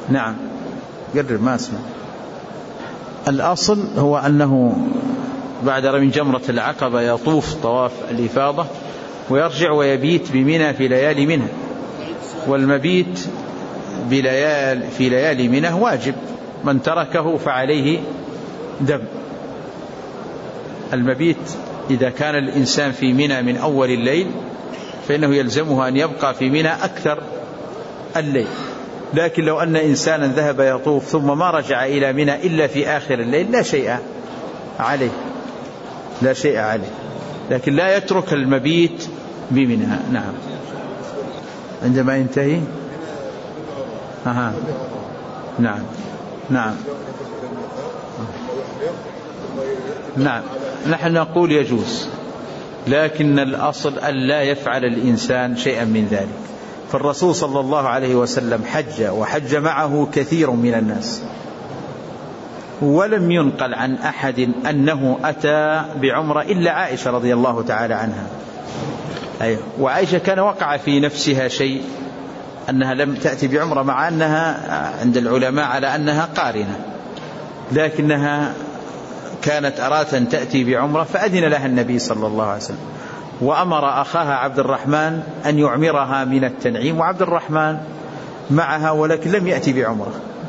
نعم قرر ما اسمع. الأصل هو أنه بعد رمي جمرة العقبة يطوف طواف الإفاضة ويرجع ويبيت بمنى في ليالي منى، والمبيت في ليالي منى واجب، من تركه فعليه دم. المبيت إذا كان الإنسان في منى من أول الليل فإنه يلزمه أن يبقى في منى أكثر الليل، لكن لو أن إنسانا ذهب يطوف ثم ما رجع إلى منى إلا في آخر الليل لا شيء عليه، لكن لا يترك المبيت بمنى. نعم عندما ينتهي نعم نحن نقول يجوز، لكن الأصل أن لا يفعل الإنسان شيئا من ذلك. فالرسول صلى الله عليه وسلم حج وحج معه كثير من الناس، ولم ينقل عن أحد أنه أتى بعمرة إلا عائشة رضي الله تعالى عنها. وعائشة كان وقع في نفسها شيء أنها لم تأتي بعمرة، مع أنها عند العلماء على أنها قارنة، لكنها كانت أرادت أن تأتي بعمرة فأذن لها النبي صلى الله عليه وسلم، وأمر أخاها عبد الرحمن أن يعمرها من التنعيم، وعبد الرحمن معها ولكن لم يأتي بعمرة.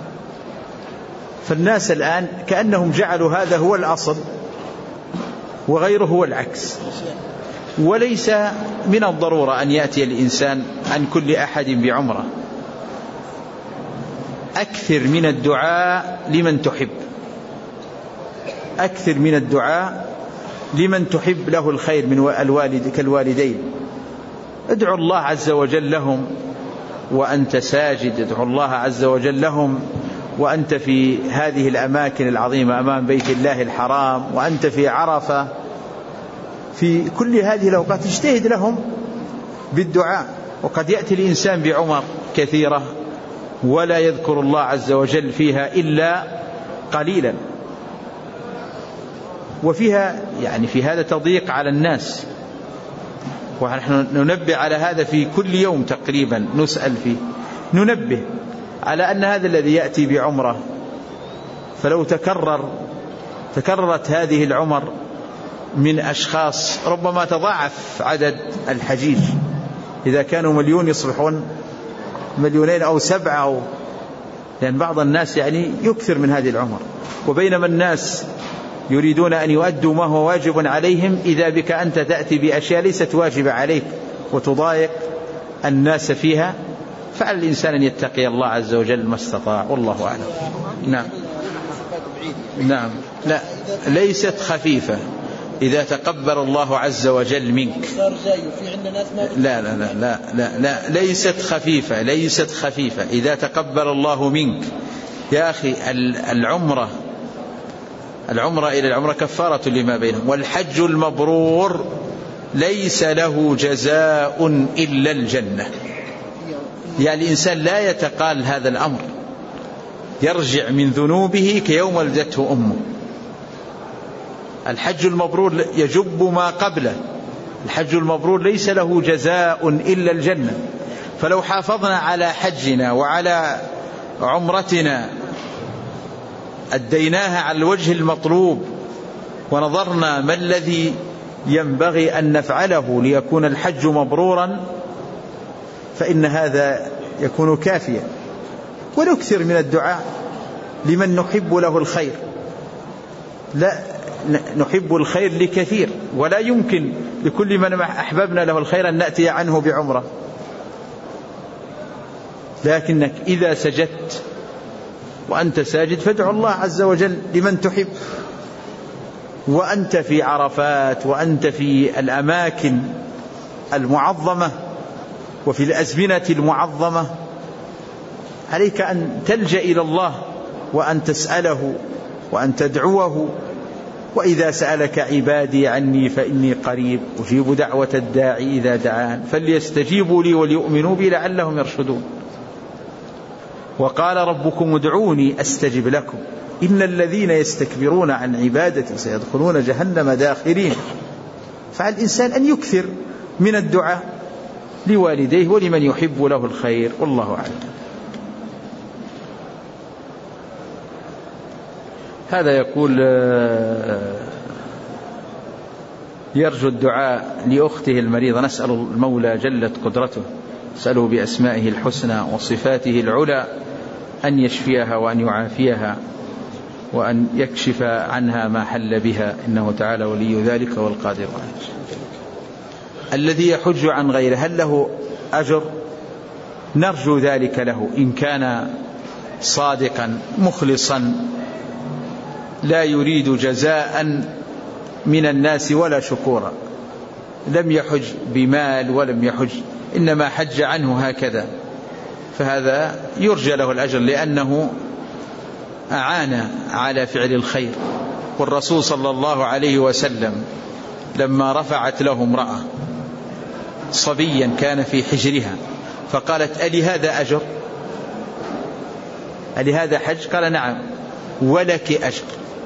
فالناس الآن كأنهم جعلوا هذا هو الأصل وغيره هو العكس، وليس من الضرورة أن يأتي الإنسان عن كل أحد بعمرة. أكثر من الدعاء لمن تحب، أكثر من الدعاء لمن تحب له الخير من كالوالدين. ادعو الله عز وجل لهم وأنت ساجد، ادعو الله عز وجل لهم وأنت في هذه الأماكن العظيمة أمام بيت الله الحرام، وأنت في عرفة، في كل هذه الأوقات اجتهد لهم بالدعاء. وقد يأتي الإنسان بعمر كثيرة ولا يذكر الله عز وجل فيها إلا قليلا، وفيها يعني في هذا تضييق على الناس، ونحن ننبه على هذا في كل يوم تقريبا، نسأل فيه ننبه على أن هذا الذي يأتي بعمرة فلو تكررت هذه العمر من أشخاص ربما تضاعف عدد الحجيج، إذا كانوا 1,000,000 يصبحون 2,000,000 أو 7، لأن بعض الناس يعني يكثر من هذه العمر، وبينما الناس يريدون أن يؤدوا ما هو واجب عليهم، إذا بك أنت تأتي بأشياء ليست واجبة عليك وتضايق الناس فيها. فعلى الإنسان أن يتقي الله عز وجل ما استطاع، والله أعلم. نعم لا ليست خفيفة إذا تقبل الله عز وجل منك. لا ليست خفيفة إذا تقبل الله منك يا أخي. العمرة إلى العمرة كفارة لما بينهم، والحج المبرور ليس له جزاء إلا الجنة. يعني الإنسان لا يتقال هذا الأمر، يرجع من ذنوبه كيوم ولدته أمه. الحج المبرور يجب ما قبله، الحج المبرور ليس له جزاء إلا الجنة. فلو حافظنا على حجنا وعلى عمرتنا أديناها على الوجه المطلوب، ونظرنا ما الذي ينبغي أن نفعله ليكون الحج مبرورا، فإن هذا يكون كافيا. ونكثر من الدعاء لمن نحب له الخير، لا نحب الخير لكثير، ولا يمكن لكل من أحببنا له الخير أن نأتي عنه بعمرة. لكنك إذا سجدت وأنت ساجد فادعو الله عز وجل لمن تحب، وأنت في عرفات وأنت في الأماكن المعظمة وفي الأزمنة المعظمة، عليك أن تلجأ إلى الله وأن تسأله وأن تدعوه. وإذا سألك عبادي عني فإني قريب أجيب دعوة الداعي إذا دعان فليستجيبوا لي وليؤمنوا بي لعلهم يرشدون. وقال ربكم ادعوني أستجب لكم إن الذين يستكبرون عن عبادتي سيدخلون جهنم داخرين. فعلى الإنسان أن يكثر من الدعاء لوالديه ولمن يحب له الخير، والله أعلم. هذا يقول يرجو الدعاء لأخته المريضة، نسأل المولى جلت قدرته، نسأله بأسمائه الحسنى وصفاته العلى أن يشفيها وأن يعافيها وأن يكشف عنها ما حل بها، إنه تعالى ولي ذلك والقادر عليه. الذي يحج عن غيره هل له أجر؟ نرجو ذلك له إن كان صادقا مخلصا لا يريد جزاء من الناس ولا شكورا، لم يحج بمال ولم يحج، إنما حج عنه هكذا، فهذا يرجى له الأجر لأنه أعان على فعل الخير. والرسول صلى الله عليه وسلم لما رفعت له امرأة صبيا كان في حجرها فقالت ألي هذا أجر؟ ألي هذا حج؟ قال نعم ولك أجر،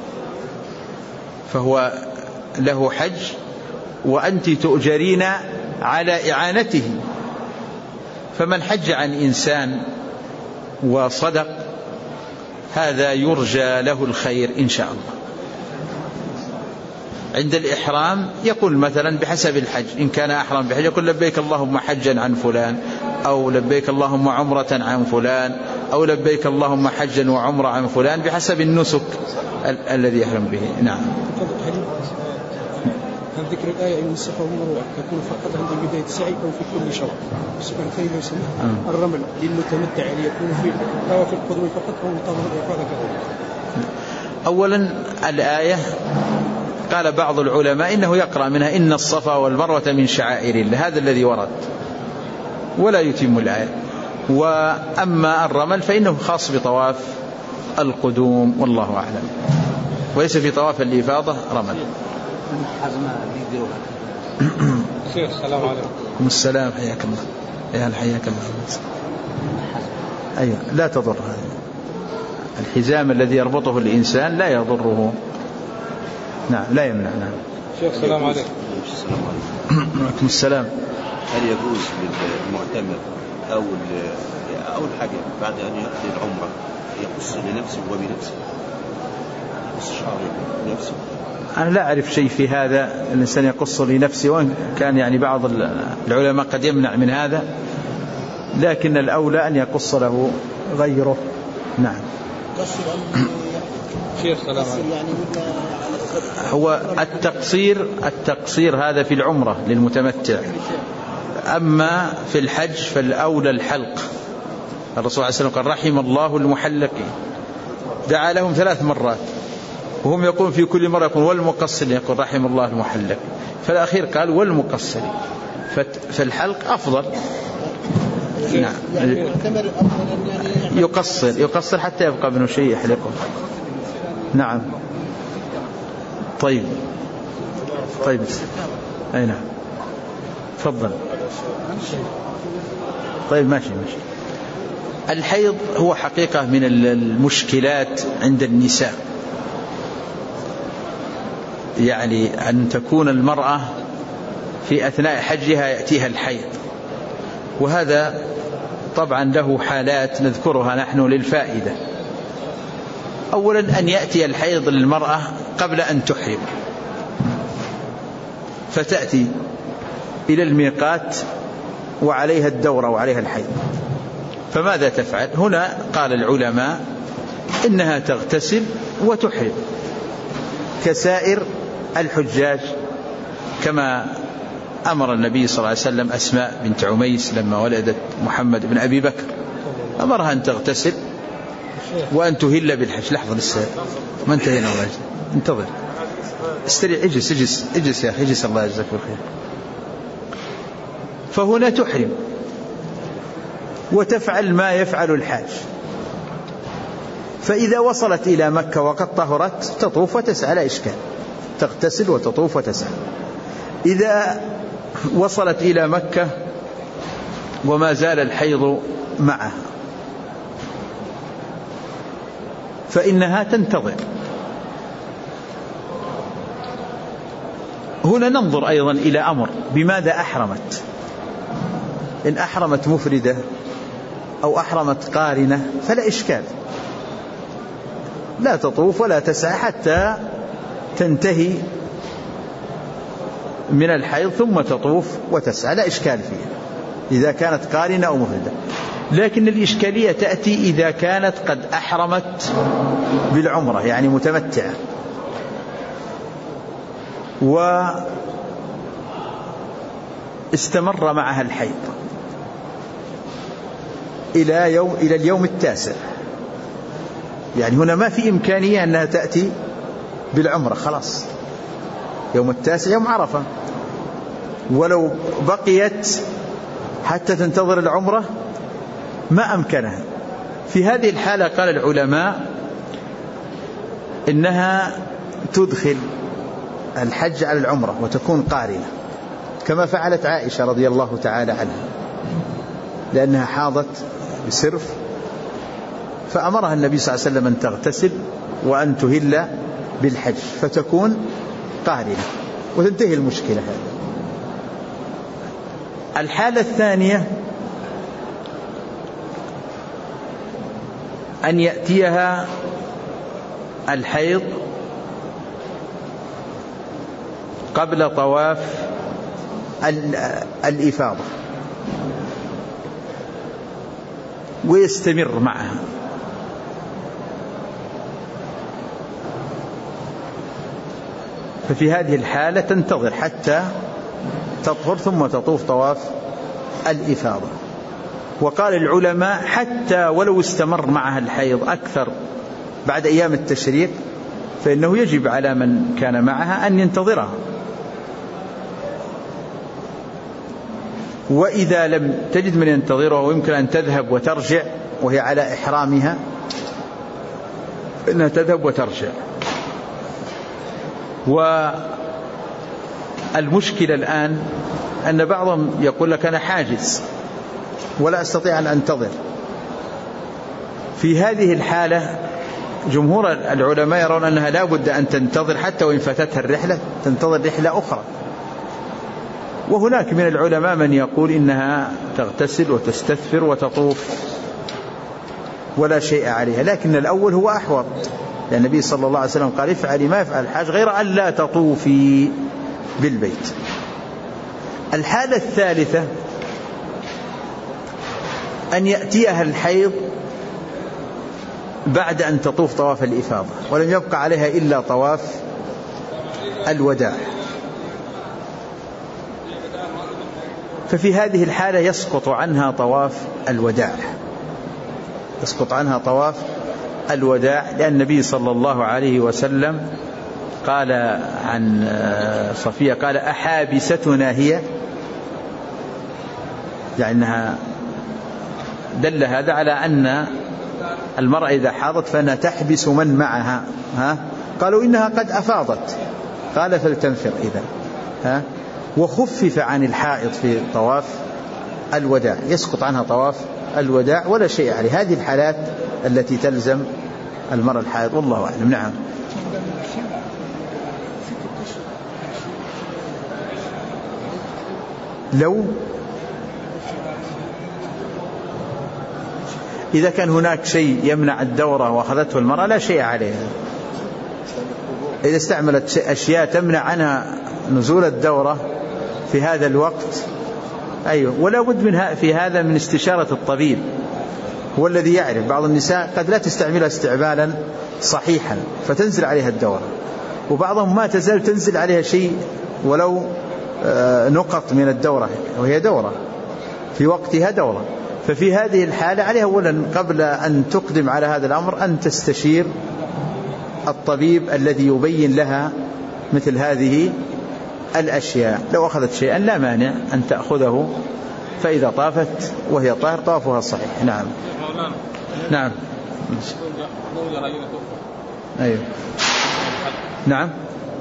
فهو له حج وأنت تؤجرين على إعانته. فمن حج عن إنسان وصدق هذا يرجى له الخير إن شاء الله. عند الإحرام يقول مثلا بحسب الحج، إن كان أحرم بحج يقول لبيك اللهم حجا عن فلان، أو لبيك اللهم عمرة عن فلان، أو لبيك اللهم حجا وعمرة عن فلان، بحسب النسك الذي يحرم به. نعم. هل ذكر الآية إن الصفا والمروة تكون فقط عند بداية السعي أو في كل شوط؟ سؤال ثاني لو سمحت، الرمل للمتمتع هل يكون في طواف القدوم فقط أو طواف الإفاضة كذلك؟ أولا الآية قال بعض العلماء إنه يقرأ منها إن الصفا والمروة من شعائر الله، هذا الذي ورد ولا يتم الآية. وأما الرمل فإنه خاص بطواف القدوم والله أعلم، وليس في طواف الإفاضة رمل. شيخ السلام عليكم. السلام، حياك الله. يا حياك الله. أيوة لا تضر، الحزام الذي يربطه الإنسان لا يضره. نعم لا يمنع. نعم. شيخ السلام عليكم. وعليكم السلام. هل يجوز للمعتمر أو الحاجة بعد أن يقضي العمرة يقص لنفسه وبنفسه، يقص شعره بنفسه؟ أنا لا أعرف شيء في هذا، الإنسان يقص لنفسه، وإن كان يعني بعض العلماء قد يمنع من هذا، لكن الأولى أن يقص له غيره. نعم. هو التقصير هذا في العمرة للمتمتع، أما في الحج فالأولى الحلق. الرسول عليه الصلاة والسلام قال رحم الله المحلقين، دعا لهم 3 مرات وهم يقولون في كل مرة يقول والمقصر، يقول رحم الله المحلق، فالأخير قال والمقصر، فالحلق أفضل. نعم. يقصر حتى يبقى منه شيء يحلقه. نعم. طيب أي نعم تفضل. طيب ماشي. الحيض هو حقيقة من المشكلات عند النساء، يعني أن تكون المرأة في أثناء حجها يأتيها الحيض، وهذا طبعا له حالات نذكرها نحن للفائدة. أولا أن يأتي الحيض للمرأة قبل أن تحرم، فتأتي إلى الميقات وعليها الدورة وعليها الحيض، فماذا تفعل؟ هنا قال العلماء إنها تغتسل وتحرم كسائر الحجاج، كما أمر النبي صلى الله عليه وسلم أسماء بنت عميس لما ولدت محمد بن أبي بكر، أمرها أن تغتسل وأن تهل بالحج. لحظة لسه ما انتهينا، الله انتظر استريع، اجلس يا أخي، اجلس، الله يجزاك بالخير. فهنا تحرم وتفعل ما يفعل الحاج، فإذا وصلت إلى مكة وقد طهرت تطوف وتسعى، لا إشكال، تغتسل وتطوف وتسعى. إذا وصلت إلى مكة وما زال الحيض معها فإنها تنتظر. هنا ننظر أيضا إلى أمر، بماذا أحرمت؟ إن أحرمت مفردة أو أحرمت قارنة فلا إشكال، لا تطوف ولا تسعى حتى تنتهي من الحيض ثم تطوف وتسعى، لا إشكال فيها إذا كانت قارنة أو مفردة. لكن الإشكالية تأتي إذا كانت قد أحرمت بالعمرة، يعني متمتعة، واستمر معها الحيض إلى اليوم التاسع، يعني هنا ما في إمكانية أنها تأتي بالعمرة، خلاص يوم التاسع يوم عرفة، ولو بقيت حتى تنتظر العمرة ما أمكنها. في هذه الحالة قال العلماء إنها تدخل الحج على العمرة وتكون قارنة، كما فعلت عائشة رضي الله تعالى عنها، لأنها حاضت بسرف فأمرها النبي صلى الله عليه وسلم أن تغتسل وأن تهل بالحج فتكون قارنة وتنتهي المشكلة هذه. الحالة الثانية أن يأتيها الحيض قبل طواف الإفاضة ويستمر معها، ففي هذه الحالة تنتظر حتى تطهر ثم تطوف طواف الإفاضة. وقال العلماء حتى ولو استمر معها الحيض أكثر بعد أيام التشريق فإنه يجب على من كان معها أن ينتظرها، وإذا لم تجد من ينتظرها ويمكن أن تذهب وترجع وهي على إحرامها فإنها تذهب وترجع. والمشكلة الآن أن بعضهم يقول لك أنا حاجز ولا أستطيع أن أنتظر. في هذه الحالة جمهور العلماء يرون أنها لا بد أن تنتظر حتى وإن فاتتها الرحلة، تنتظر رحلة أخرى. وهناك من العلماء من يقول إنها تغتسل وتستثفر وتطوف ولا شيء عليها، لكن الأول هو أحوط، لأن النبي صلى الله عليه وسلم قال افعلي ما يفعل الحاج غير أن لا تطوفي بالبيت. الحالة الثالثة أن يأتيها الحيض بعد أن تطوف طواف الإفاضة ولم يبقى عليها إلا طواف الوداع، ففي هذه الحالة يسقط عنها طواف الوداع، يسقط عنها طواف الوداع، لأن النبي صلى الله عليه وسلم قال عن صفية قال أحابستنا هي، يعني أنها دل هذا على أن المرأة إذا حاضت فإنها تحبس من معها. قالوا إنها قد أفاضت، قال فلتنفر إذن. وخفف عن الحائض في طواف الوداع، يسقط عنها طواف الوداع ولا شيء عليه. هذه الحالات التي تلزم المرأة الحائض، والله أعلم. نعم. لو إذا كان هناك شيء يمنع الدورة وأخذته المرأة لا شيء عليها، إذا استعملت أشياء تمنع عنها نزول الدورة في هذا الوقت أيوة، ولا بد منها في هذا من استشارة الطبيب، هو الذي يعرف. بعض النساء قد لا تستعملها استعمالا صحيحا فتنزل عليها الدورة، وبعضهم ما تزال تنزل عليها شيء ولو نقط من الدورة وهي دورة في وقتها دورة. ففي هذه الحالة عليها أولا قبل أن تقدم على هذا الأمر أن تستشير الطبيب الذي يبين لها مثل هذه الأشياء. لو أخذت شيئا لا مانع أن تأخذه، فإذا طافت وهي طاهر طافها صحيح. نعم. نعم. أيوه. نعم.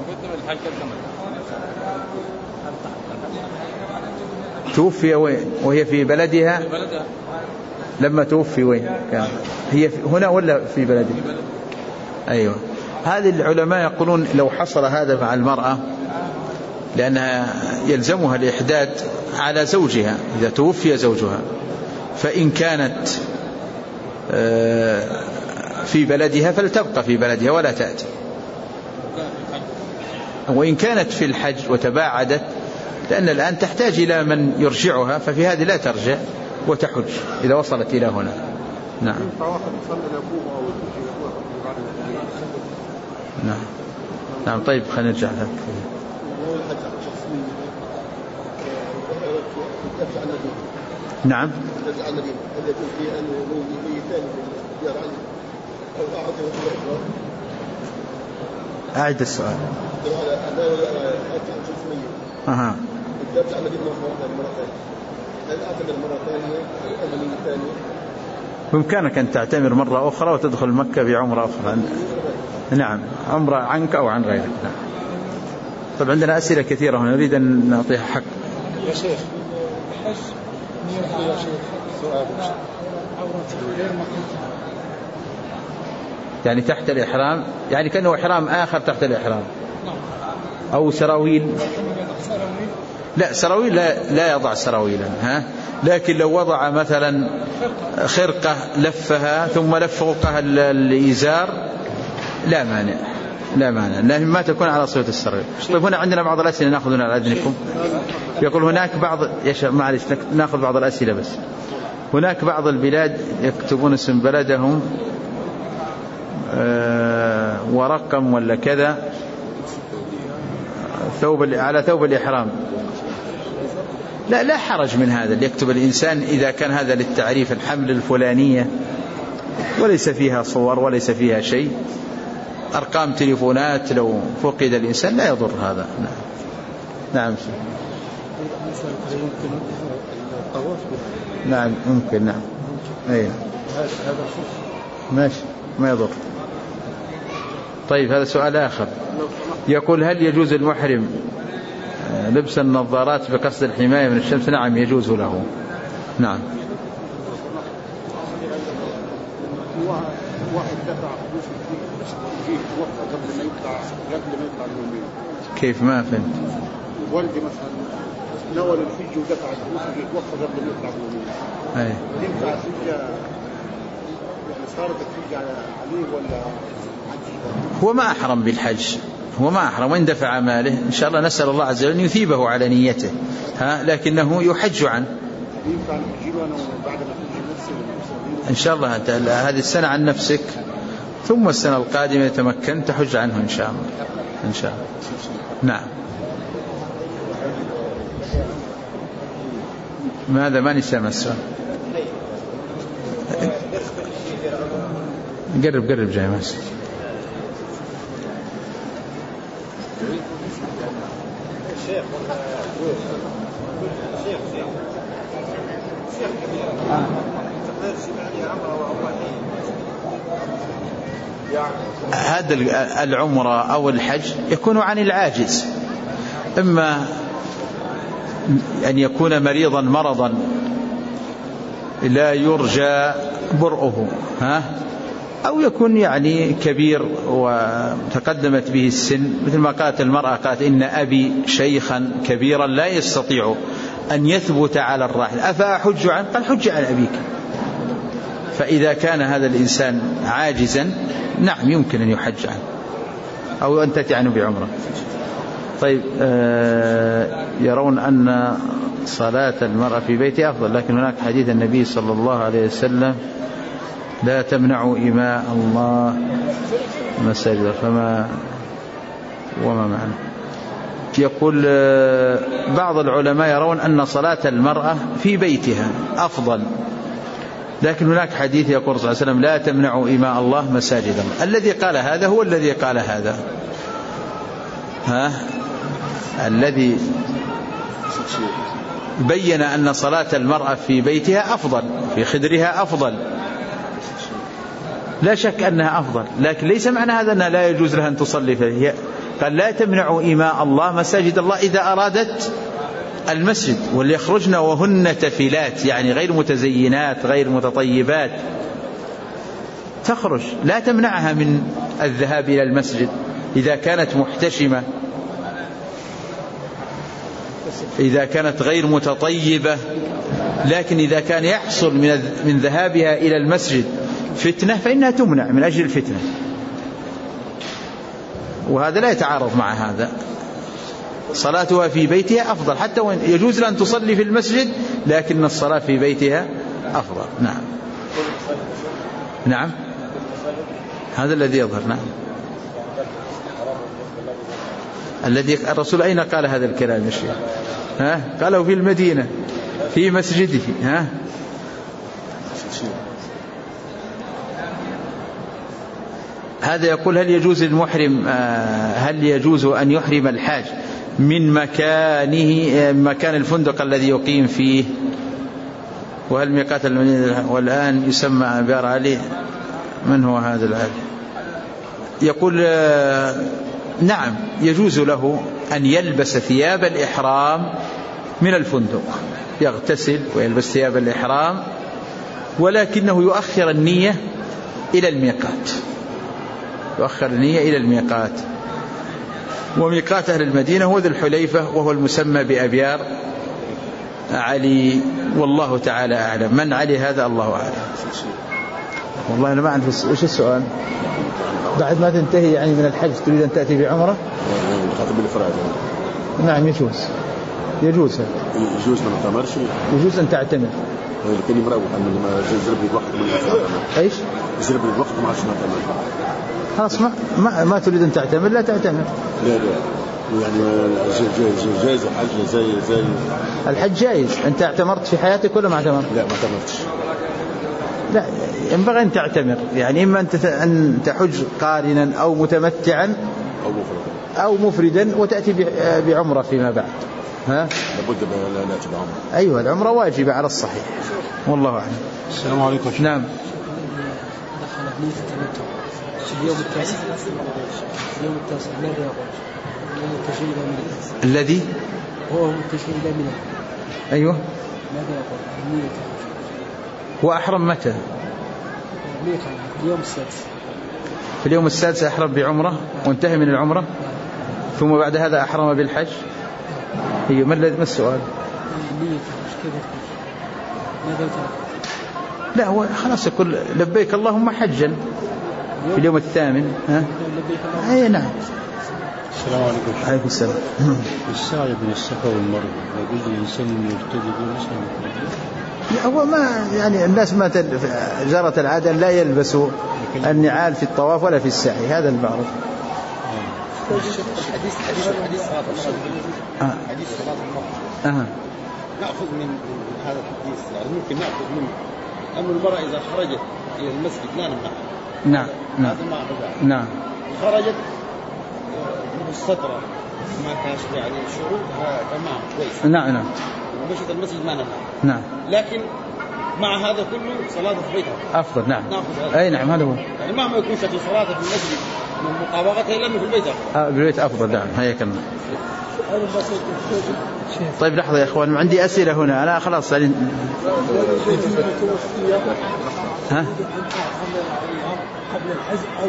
توفي وين وهي في بلدها؟ لما توفي وين كان؟ هي هنا ولا في بلدها؟ أيوة. هذه العلماء يقولون لو حصل هذا مع المرأة لأنها يلزمها الإحداد على زوجها إذا توفي زوجها، فإن كانت في بلدها فلتبقى في بلدها ولا تأتي. وإن كانت في الحج وتباعدت، لأن الآن تحتاج إلى من يرجعها، ففي هذه لا ترجع وتحج إذا وصلت إلى هنا. نعم. نعم. نعم. طيب خلينا نرجع لك. نعم. أعد السؤال. أها. بإمكانك أن تعتمر مرة أخرى وتدخل مكة بعمرة أخرى. نعم، عمرة عنك أو عن غيرك. نعم. طب عندنا أسئلة كثيرة هنا نريد أن نعطيها حق. يا شيخ الحج يا شيخ سؤال يعني تحت الإحرام، يعني كأنه إحرام آخر تحت الإحرام، أو سراويل. لا سراويل لا يضع سراويلا، لكن لو وضع مثلا خرقة لفها ثم لف فوقها الإزار لا مانع، لكن ما تكون على صفة السراويل. طيب هنا عندنا بعض الأسئلة نأخذنا على أذنكم. يقول هناك بعض، معلش نأخذ بعض الأسئلة بس. هناك بعض البلاد يكتبون اسم بلدهم ورقم ولا كذا على ثوب الإحرام. لا حرج من هذا، اللي يكتب الإنسان إذا كان هذا للتعريف الحمل الفلانية وليس فيها صور وليس فيها شيء، أرقام تليفونات لو فقد الإنسان لا يضر هذا. نعم. نعم ممكن. نعم أيه. ماشي ما يضر. طيب هذا سؤال آخر. يقول هل يجوز المحرم لبس النظارات بقصد الحماية من الشمس؟ نعم يجوز له. نعم. كيف ما فهمت؟ والدي مثلا نول الحج ودفع الفلوس وقف قبل ما يطلع من المدينة. ينفع الحجة يعني صارت الحجة عليه ولا؟ هو ما أحرم بالحج، هو ما أحرم، وإن دفع ماله إن شاء الله نسأل الله عز وجل أن يثيبه على نيته، لكنه يحج عنه إن شاء الله. هذه السنة عن نفسك، ثم السنة القادمة يتمكن تحج عنه إن شاء الله. إن شاء الله. نعم. ماذا ما نسمع السؤال؟ قرب جاي ماس. هذا العمرة أو الحج يكون عن العاجز، إما أن يكون مريضا مرضا لا يرجى برؤه، أو يكون يعني كبير وتقدمت به السن، مثل ما قالت المرأة، قالت إن أبي شيخا كبيرا لا يستطيع أن يثبت على الراحل أفأحج عنه؟ قال حج عن أبيك. فإذا كان هذا الإنسان عاجزا نعم يمكن أن يحج عنه أو أن تأتي عنه بعمرة. طيب يرون أن صلاة المرأة في بيتها أفضل، لكن هناك حديث النبي صلى الله عليه وسلم لا تمنعوا إماء الله مساجد، وما معنى؟ يقول بعض العلماء يرون أن صلاة المرأة في بيتها أفضل، لكن هناك حديث يقول صلى الله عليه وسلم لا تمنعوا إماء الله مساجد الله. الذي قال هذا هو الذي قال هذا، الذي بين أن صلاة المرأة في بيتها أفضل، في خدرها أفضل، لا شك أنها أفضل، لكن ليس معنى هذا أنها لا يجوز لها أن تصلي فيه. قال لا تمنعوا إماء الله مساجد الله إذا أرادت المسجد، واللي يخرجن وهن تفلات يعني غير متزينات غير متطيبات تخرج، لا تمنعها من الذهاب إلى المسجد إذا كانت محتشمة، إذا كانت غير متطيبة. لكن إذا كان يحصل من ذهابها إلى المسجد فتنة فإنها تمنع من أجل الفتنة، وهذا لا يتعارض مع هذا. صلاتها في بيتها أفضل، حتى وإن يجوز لأن تصلي في المسجد لكن الصلاة في بيتها أفضل. نعم نعم هذا الذي يظهر. نعم الذي الرسول أين قال هذا الكلام يا شيخ؟ قاله في المدينة في مسجده. هذا يقول هل يجوز للمحرم هل يجوز أن يحرم الحاج من مكان الفندق الذي يقيم فيه؟ وهل ميقات المدينة والآن يسمى عبارة علي؟ من هو هذا العالم؟ يقول نعم يجوز له أن يلبس ثياب الإحرام من الفندق، يغتسل ويلبس ثياب الإحرام، ولكنه يؤخر النية إلى الميقات، يؤخر النية إلى الميقات. وميقات أهل المدينة هو ذو الحليفة، وهو المسمى بأبيار علي، والله تعالى أعلم. من علي هذا الله أعلم. والله أنا ما عندي. وش السؤال؟ بعد ما تنتهي يعني من الحج تريد أن تأتي بعمرة؟ نعم يجوز، يجوز ما تعتمرش، يجوز أن تعتمر. لكن مروح أن ما زرب الوقت من إيش؟ زرب الوقت ما عادش نعتمر. خلاص ما تريد أن تعتمر لا تعتمر. لا يعني جائز الحج زي الحج جائز. أنت اعتمرت في حياتك ولا ما اعتمرت؟ لا ما اعتمرتش. لا ينبغي أن تعتمر، يعني إما أن تحج قارنا أو متمتعا أو مفردا وتأتي بعمرة فيما بعد. لابد لا بعمرة. أيوة العمرة واجبة على الصحيح، والله أعلم. السلام عليكم. نعم. دخل نية التمتع في اليوم التاسع ماذا يقول؟ اليوم التشريع إلى منى الذي هو التشريع إلى منى. أيوة ماذا يقول؟ النية وأحرم متى؟ اليوم السادس. في اليوم السادس أحرم بعمرة وانتهى من العمرة، ثم بعد هذا أحرم بالحج. هي ما السؤال؟ لا هو خلاص يقول لبيك اللهم حجا في اليوم الثامن. أي نعم. السلام عليكم. عليكم السلام. السعي بين الصفا والمروة يجوز للإنسان أن يرتدي لا هو ما يعني الناس ما جرت العادة لا يلبسوا النعال في الطواف ولا في السعي، هذا المعروف. حديث صلاة الشرك. حديث صلاة المرأة. نأخذ من هذا الحديث يعني ممكن نأخذ منه أن المرأة إذا خرجت إلى المسجد لا نمنعها. نعم نعم نعم. خرجت بالسترة ما كانش يعني شروطها تمام كويس. نعم نعم. ومشت المسجد ما نمنعها. نعم. لكن مع هذا كله صلاة في بيتها أفضل. نعم. أي نعم هذا هو. يعني مهما يكون شكل صلاة في المسجد من مطابقتها إلا في البيت أفضل. بالبيت أفضل. نعم هيا كمل. طيب لحظة يا إخوان عندي أسئلة هنا. أنا خلاص يعني ها قبل الحج أو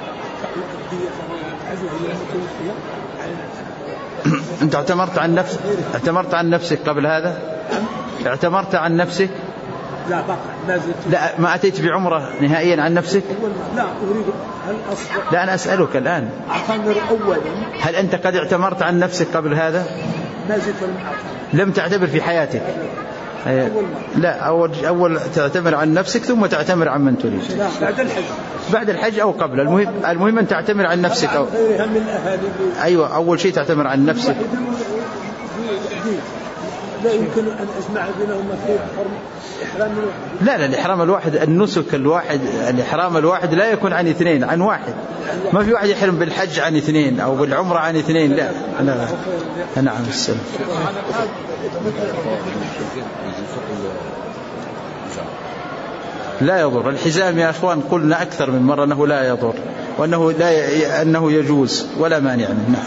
أنت اعتمرت عن نفسك قبل هذا؟ اعتمرت عن نفسك؟ لا بقى ما زلت. لا ما أتيت بعمرة نهائيا عن نفسك؟ لا أريد. هل أصبح؟ لا أنا أسألك الآن. أعتمر أولا. هل أنت قد اعتمرت عن نفسك قبل هذا؟ ما زلت لم تعتبر في حياتك؟ لا أول تعتمر عن نفسك ثم تعتمر عن من تريد. لا بعد الحج أو قبل. المهم أن تعتمر عن نفسك أو أيوة أول شيء تعتمر عن نفسك. لا يمكن أن أجمع بينهما في إحرام الواحد. لا الإحرام الواحد النسك الواحد الإحرام الواحد لا يكون عن اثنين، عن واحد. ما في واحد يحرم بالحج عن اثنين أو بالعمرة عن اثنين. لا نعم. السلام. لا يضر الحزام يا أخوان، قلنا أكثر من مرة أنه لا يضر وأنه أنه يجوز ولا مانع منه.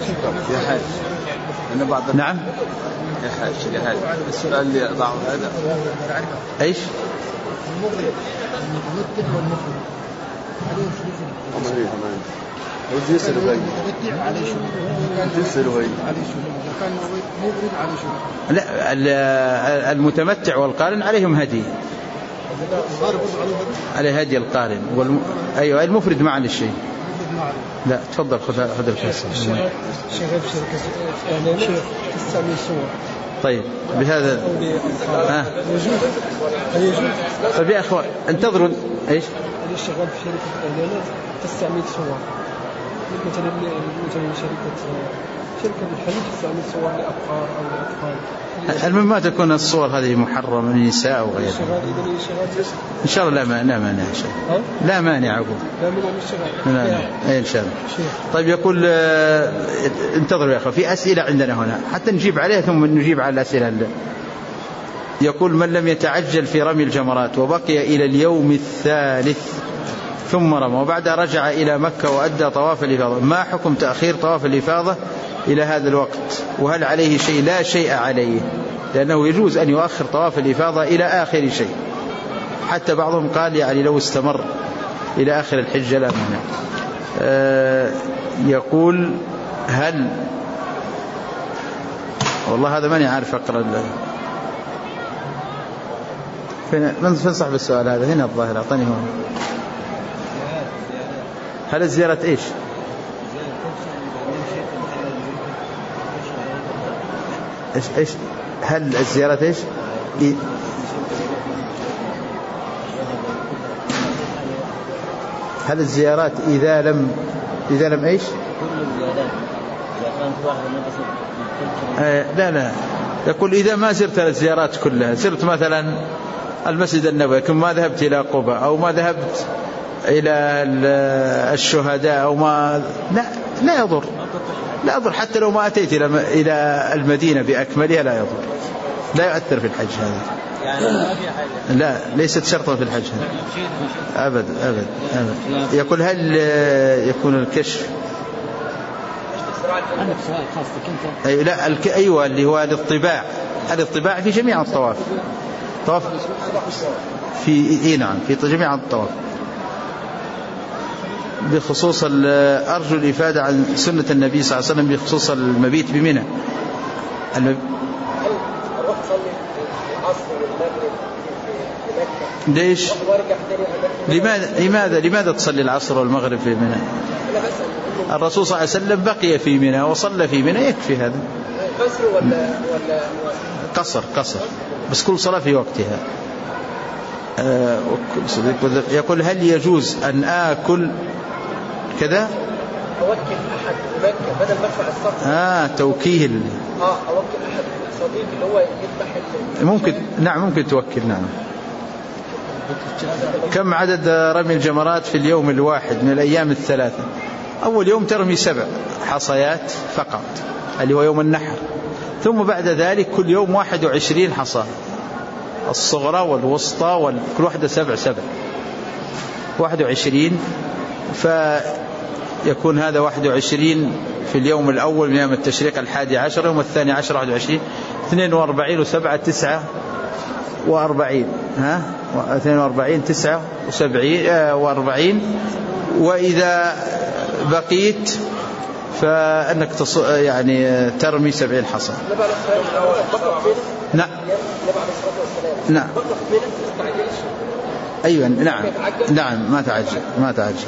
نعم. نعم يا حاج السؤال اللي ضعه هذا ايش؟ المغرب المتمتع والمفرد عليه شروط. يسألوا هاي عليه شروط. يسألوا هاي عليه شروط. كان مغرب عليه شروط. لا المتمتع والقارن عليهم هدي. عليه هدي القارن أيوة المفرد معا للشيء. لا تفضل خذ الكاس. شغال في شركة إعلانية تستعمل صور. طيب بهذا يجوز. طيب يا أخوان انتظروا. إيش؟ أنا شغال في شركة إعلانات تستعمل صور. مثلا شركة الحليب تستعمل صور لأبقار أو لأطفال. المهم ما تكون الصور هذه محرمة للنساء أو غيرها. إن شاء الله لا مانع لا مانع أقول. لا إن شاء الله. طيب يقول انتظروا يا أخوة في أسئلة عندنا هنا حتى نجيب عليها ثم نجيب على الأسئلة. يقول من لم يتعجل في رمي الجمرات وبقي إلى اليوم الثالث ثم رمى وبعدها رجع إلى مكة وأدى طواف الإفاضة ما حكم تأخير طواف الإفاضة إلى هذا الوقت وهل عليه شيء؟ لا شيء عليه لأنه يجوز أن يؤخر طواف الإفاضة إلى آخر شيء حتى بعضهم قال يعني لو استمر إلى آخر الحجة لا مانع. يقول هل والله هذا ماني عارف أقرأ من صاحب السؤال هذا هنا الظاهر أعطاني هو. هل الزيارة إيش؟ إيش هل الزيارة إيش؟ هل الزيارات إذا لم إيش؟ لا يقول إذا ما زرت الزيارات كلها زرت مثلا المسجد النبوي لكن ما ذهبت إلى قباء أو ما ذهبت إلى الشهداء أو ما لا يضر حتى لو ما أتيت إلى المدينة بأكملها لا يضر لا يؤثر في الحج هذا لا ليست شرطا في الحج هذا أبدا. يقول هل يكون الكشف أيوة اللي هو الاطباع في جميع الطواف في نعم في جميع الطواف بخصوص أرجو الإفادة عن سنة النبي صلى الله عليه وسلم بخصوص المبيت بمنى. ليش لماذا تصلي العصر والمغرب في منى؟ الرسول صلى الله عليه وسلم بقي في منى وصلى في منى يكفي هذا. قصر بس كل صلاة في وقتها. يقول هل يجوز أن آكل كذا أوكل أحد في مكة بدل ما أدفع الصرف توكيل أوكل أحد صديق اللي هو يذبح ممكن نعم ممكن توكل نعم. كم عدد رمي الجمرات في اليوم الواحد من الأيام الثلاثة؟ أول يوم ترمي 7 حصيات فقط اللي هو يوم النحر ثم بعد ذلك كل يوم 21 حصى الصغرى والوسطى كل واحدة 7 21 فيكون هذا 21 في اليوم الأول من يوم التشريق 11 يوم الثاني 10 21 42 و7 49 42 49 وإذا بقيت فأنك يعني ترمي 70 حصى. نعم أيوة نعم ما تعجل.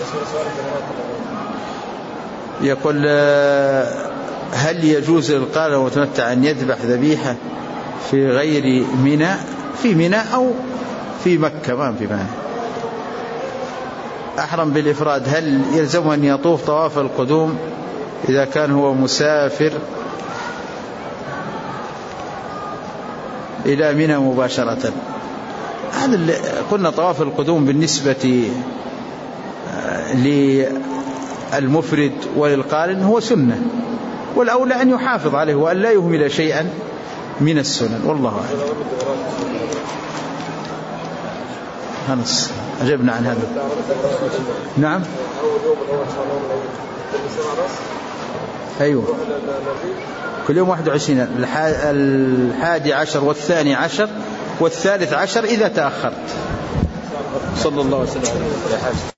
يقول هل يجوز للقارئ والمتمتع أن يذبح ذبيحة في غير منى في منى أو في مكة ما في مانع؟ أحرم بالإفراد هل يلزم أن يطوف طواف القدوم إذا كان هو مسافر إلى منى مباشرة؟ هذا اللي قلنا طواف القدوم بالنسبة للمفرد وللقارن هو سنة والأولى أن يحافظ عليه وأن لا يهمل شيئا من السنن والله أعلم. خلاص أجبنا عن هذا. نعم أيوة كل يوم 21 11 والثاني 10 والثالث 10 إذا تأخرت. صلى الله عليه وسلم.